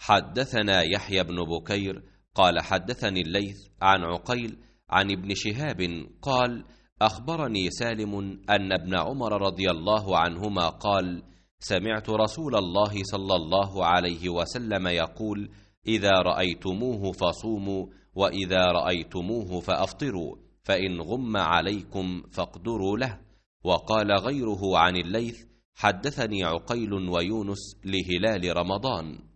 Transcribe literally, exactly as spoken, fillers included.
حدثنا يحيى بن بكير قال حدثني الليث عن عقيل عن ابن شهاب قال أخبرني سالم أن ابن عمر رضي الله عنهما قال سمعت رسول الله صلى الله عليه وسلم يقول إذا رأيتموه فصوموا وإذا رأيتموه فأفطروا فإن غم عليكم فاقدروا له. وقال غيره عن الليث حدثني عقيل ويونس لهلال رمضان.